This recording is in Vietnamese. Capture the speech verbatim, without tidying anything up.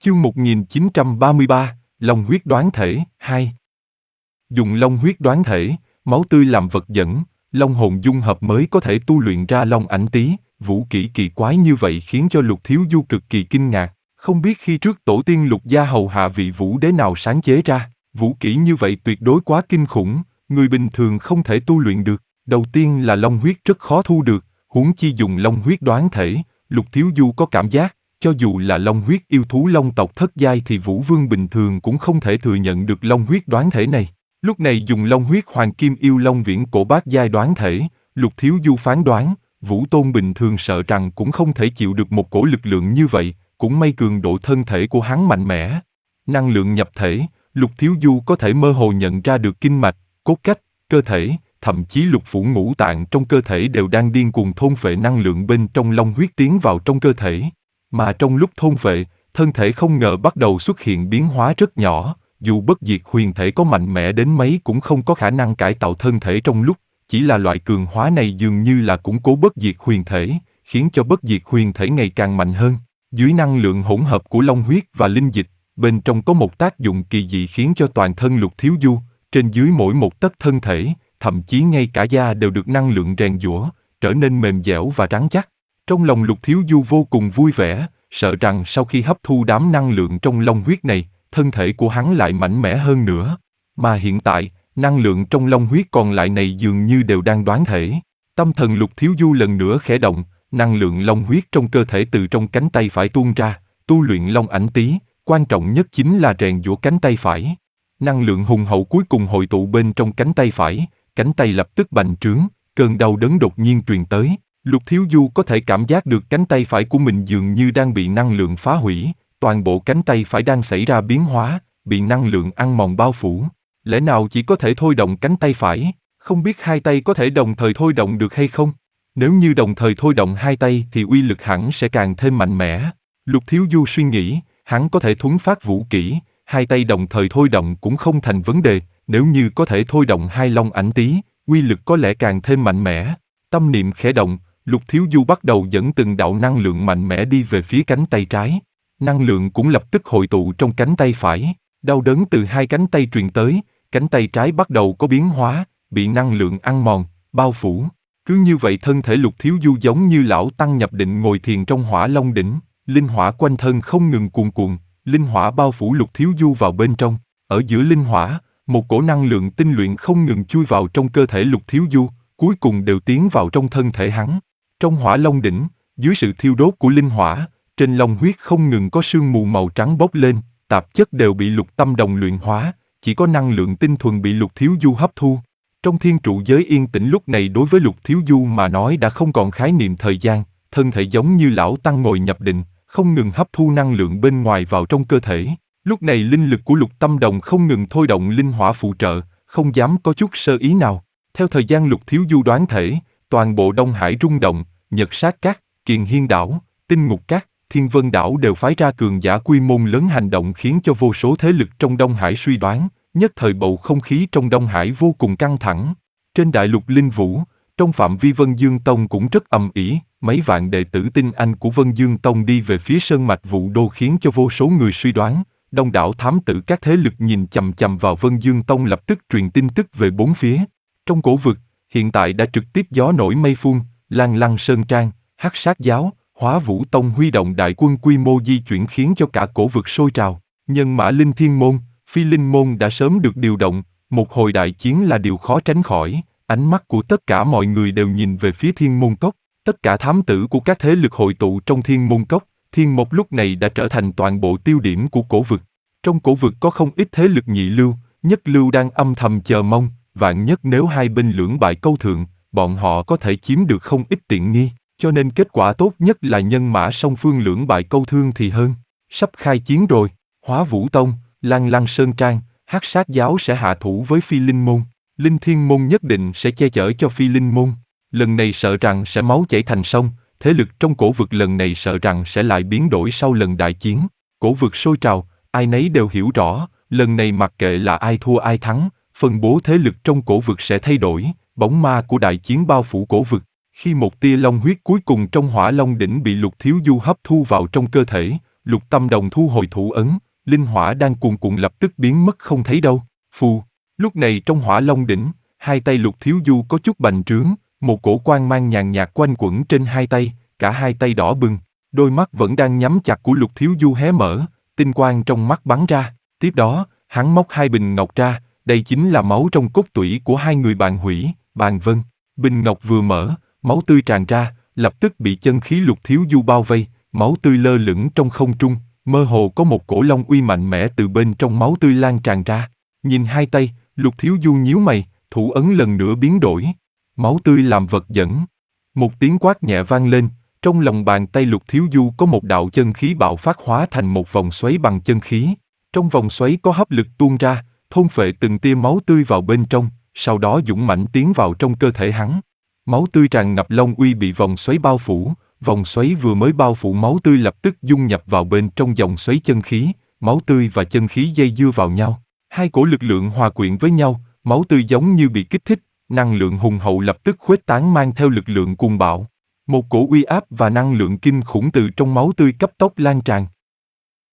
Chương một nghìn chín trăm ba mươi ba, Long huyết đoán thể, hai. Dùng long huyết đoán thể, máu tươi làm vật dẫn, long hồn dung hợp mới có thể tu luyện ra long ảnh tý, vũ kỹ kỳ quái như vậy khiến cho Lục Thiếu Du cực kỳ kinh ngạc, không biết khi trước tổ tiên Lục gia hầu hạ vị vũ đế nào sáng chế ra, vũ kỹ như vậy tuyệt đối quá kinh khủng, người bình thường không thể tu luyện được, đầu tiên là long huyết rất khó thu được, huống chi dùng long huyết đoán thể, Lục Thiếu Du có cảm giác, cho dù là long huyết yêu thú long tộc thất giai thì Vũ Vương bình thường cũng không thể thừa nhận được long huyết đoán thể này. Lúc này dùng long huyết hoàng kim yêu long viễn cổ bát giai đoán thể, Lục Thiếu Du phán đoán, Vũ Tôn bình thường sợ rằng cũng không thể chịu được một cổ lực lượng như vậy, cũng may cường độ thân thể của hắn mạnh mẽ. Năng lượng nhập thể, Lục Thiếu Du có thể mơ hồ nhận ra được kinh mạch, cốt cách, cơ thể, thậm chí lục phủ ngũ tạng trong cơ thể đều đang điên cuồng thôn phệ năng lượng bên trong long huyết tiến vào trong cơ thể. Mà trong lúc thôn phệ, thân thể không ngờ bắt đầu xuất hiện biến hóa rất nhỏ, dù bất diệt huyền thể có mạnh mẽ đến mấy cũng không có khả năng cải tạo thân thể trong lúc, chỉ là loại cường hóa này dường như là củng cố bất diệt huyền thể, khiến cho bất diệt huyền thể ngày càng mạnh hơn. Dưới năng lượng hỗn hợp của long huyết và linh dịch, bên trong có một tác dụng kỳ dị khiến cho toàn thân Lục Thiếu Du, trên dưới mỗi một tấc thân thể, thậm chí ngay cả da đều được năng lượng rèn giũa, trở nên mềm dẻo và rắn chắc. Trong lòng Lục Thiếu Du vô cùng vui vẻ, sợ rằng sau khi hấp thu đám năng lượng trong long huyết này, thân thể của hắn lại mạnh mẽ hơn nữa. Mà hiện tại, năng lượng trong long huyết còn lại này dường như đều đang đoán thể. Tâm thần Lục Thiếu Du lần nữa khẽ động, năng lượng long huyết trong cơ thể từ trong cánh tay phải tuôn ra, tu luyện long ảnh tý, quan trọng nhất chính là rèn giũa cánh tay phải. Năng lượng hùng hậu cuối cùng hội tụ bên trong cánh tay phải, cánh tay lập tức bành trướng, cơn đau đớn đột nhiên truyền tới. Lục Thiếu Du có thể cảm giác được cánh tay phải của mình dường như đang bị năng lượng phá hủy, toàn bộ cánh tay phải đang xảy ra biến hóa, bị năng lượng ăn mòn bao phủ. Lẽ nào chỉ có thể thôi động cánh tay phải, không biết hai tay có thể đồng thời thôi động được hay không? Nếu như đồng thời thôi động hai tay thì uy lực hẳn sẽ càng thêm mạnh mẽ. Lục Thiếu Du suy nghĩ, hắn có thể thuấn phát vũ kỹ, hai tay đồng thời thôi động cũng không thành vấn đề, nếu như có thể thôi động hai long ảnh tý, uy lực có lẽ càng thêm mạnh mẽ. Tâm niệm khẽ động, Lục Thiếu Du bắt đầu dẫn từng đạo năng lượng mạnh mẽ đi về phía cánh tay trái. Năng lượng cũng lập tức hội tụ trong cánh tay phải, đau đớn từ hai cánh tay truyền tới, cánh tay trái bắt đầu có biến hóa, bị năng lượng ăn mòn, bao phủ. Cứ như vậy thân thể Lục Thiếu Du giống như lão tăng nhập định ngồi thiền trong hỏa long đỉnh, linh hỏa quanh thân không ngừng cuồn cuộn, linh hỏa bao phủ Lục Thiếu Du vào bên trong. Ở giữa linh hỏa, một cổ năng lượng tinh luyện không ngừng chui vào trong cơ thể Lục Thiếu Du, cuối cùng đều tiến vào trong thân thể hắn. Trong hỏa long đỉnh, dưới sự thiêu đốt của linh hỏa, trên long huyết không ngừng có sương mù màu trắng bốc lên, tạp chất đều bị Lục Tâm Đồng luyện hóa, chỉ có năng lượng tinh thuần bị Lục Thiếu Du hấp thu. Trong thiên trụ giới yên tĩnh lúc này đối với Lục Thiếu Du mà nói đã không còn khái niệm thời gian, thân thể giống như lão tăng ngồi nhập định, không ngừng hấp thu năng lượng bên ngoài vào trong cơ thể. Lúc này linh lực của Lục Tâm Đồng không ngừng thôi động linh hỏa phụ trợ, không dám có chút sơ ý nào. Theo thời gian Lục Thiếu Du đoán thể, toàn bộ Đông Hải rung động, Nhật Sát Các, Kiền Hiên Đảo, Tinh Ngục Các, Thiên Vân Đảo đều phái ra cường giả quy mô lớn hành động khiến cho vô số thế lực trong Đông Hải suy đoán, nhất thời bầu không khí trong Đông Hải vô cùng căng thẳng. Trên đại lục Linh Vũ, trong phạm vi Vân Dương Tông cũng rất ầm ĩ, mấy vạn đệ tử tinh anh của Vân Dương Tông đi về phía sơn mạch Vũ Đô khiến cho vô số người suy đoán. Đông đảo thám tử các thế lực nhìn chằm chằm vào Vân Dương Tông lập tức truyền tin tức về bốn phía. Trong cổ vực, hiện tại đã trực tiếp gió nổi mây phun, Lan Lăng Sơn Trang, Hắc Sát Giáo, Hóa Vũ Tông huy động đại quân quy mô di chuyển khiến cho cả cổ vực sôi trào. Nhân mã Linh Thiên Môn, Phi Linh Môn đã sớm được điều động, một hồi đại chiến là điều khó tránh khỏi. Ánh mắt của tất cả mọi người đều nhìn về phía Thiên Môn Cốc. Tất cả thám tử của các thế lực hội tụ trong Thiên Môn Cốc. Thiên Mộc lúc này đã trở thành toàn bộ tiêu điểm của cổ vực. Trong cổ vực có không ít thế lực nhị lưu, nhất lưu đang âm thầm chờ mong, vạn nhất nếu hai bên lưỡng bại câu thượng, bọn họ có thể chiếm được không ít tiện nghi, cho nên kết quả tốt nhất là nhân mã song phương lưỡng bại câu thương thì hơn. Sắp khai chiến rồi, Hóa Vũ Tông, Lan Lăng Sơn Trang, Hắc Sát Giáo sẽ hạ thủ với Phi Linh Môn, Linh Thiên Môn nhất định sẽ che chở cho Phi Linh Môn. Lần này sợ rằng sẽ máu chảy thành sông, thế lực trong cổ vực lần này sợ rằng sẽ lại biến đổi sau lần đại chiến. Cổ vực sôi trào, ai nấy đều hiểu rõ, lần này mặc kệ là ai thua ai thắng, phân bố thế lực trong cổ vực sẽ thay đổi, bóng ma của đại chiến bao phủ cổ vực. Khi một tia long huyết cuối cùng trong hỏa long đỉnh bị Lục Thiếu Du hấp thu vào trong cơ thể, Lục Tâm Đồng thu hồi thủ ấn, linh hỏa đang cuồn cuộn lập tức biến mất không thấy đâu. Phù, lúc này trong Hỏa Long đỉnh, hai tay Lục Thiếu Du có chút bành trướng, một cổ quang mang nhàn nhạt quanh quẩn trên hai tay, cả hai tay đỏ bừng, đôi mắt vẫn đang nhắm chặt của Lục Thiếu Du hé mở, tinh quang trong mắt bắn ra. Tiếp đó, hắn móc hai bình ngọc ra, đây chính là máu trong cốt tủy của hai người bạn Hủy, Bàn Vân. Bình ngọc vừa mở, máu tươi tràn ra, lập tức bị chân khí Lục Thiếu Du bao vây, máu tươi lơ lửng trong không trung, mơ hồ có một cổ long uy mạnh mẽ từ bên trong máu tươi lan tràn ra. Nhìn hai tay, Lục Thiếu Du nhíu mày, thủ ấn lần nữa biến đổi. Máu tươi làm vật dẫn. Một tiếng quát nhẹ vang lên, trong lòng bàn tay Lục Thiếu Du có một đạo chân khí bạo phát hóa thành một vòng xoáy bằng chân khí. Trong vòng xoáy có hấp lực tuôn ra, thôn phệ từng tia máu tươi vào bên trong, sau đó dũng mãnh tiến vào trong cơ thể hắn. Máu tươi tràn ngập long uy bị vòng xoáy bao phủ, vòng xoáy vừa mới bao phủ máu tươi lập tức dung nhập vào bên trong dòng xoáy chân khí, máu tươi và chân khí dây dưa vào nhau. Hai cổ lực lượng hòa quyện với nhau, máu tươi giống như bị kích thích, năng lượng hùng hậu lập tức khuếch tán mang theo lực lượng cuồng bạo. Một cổ uy áp và năng lượng kinh khủng từ trong máu tươi cấp tốc lan tràn.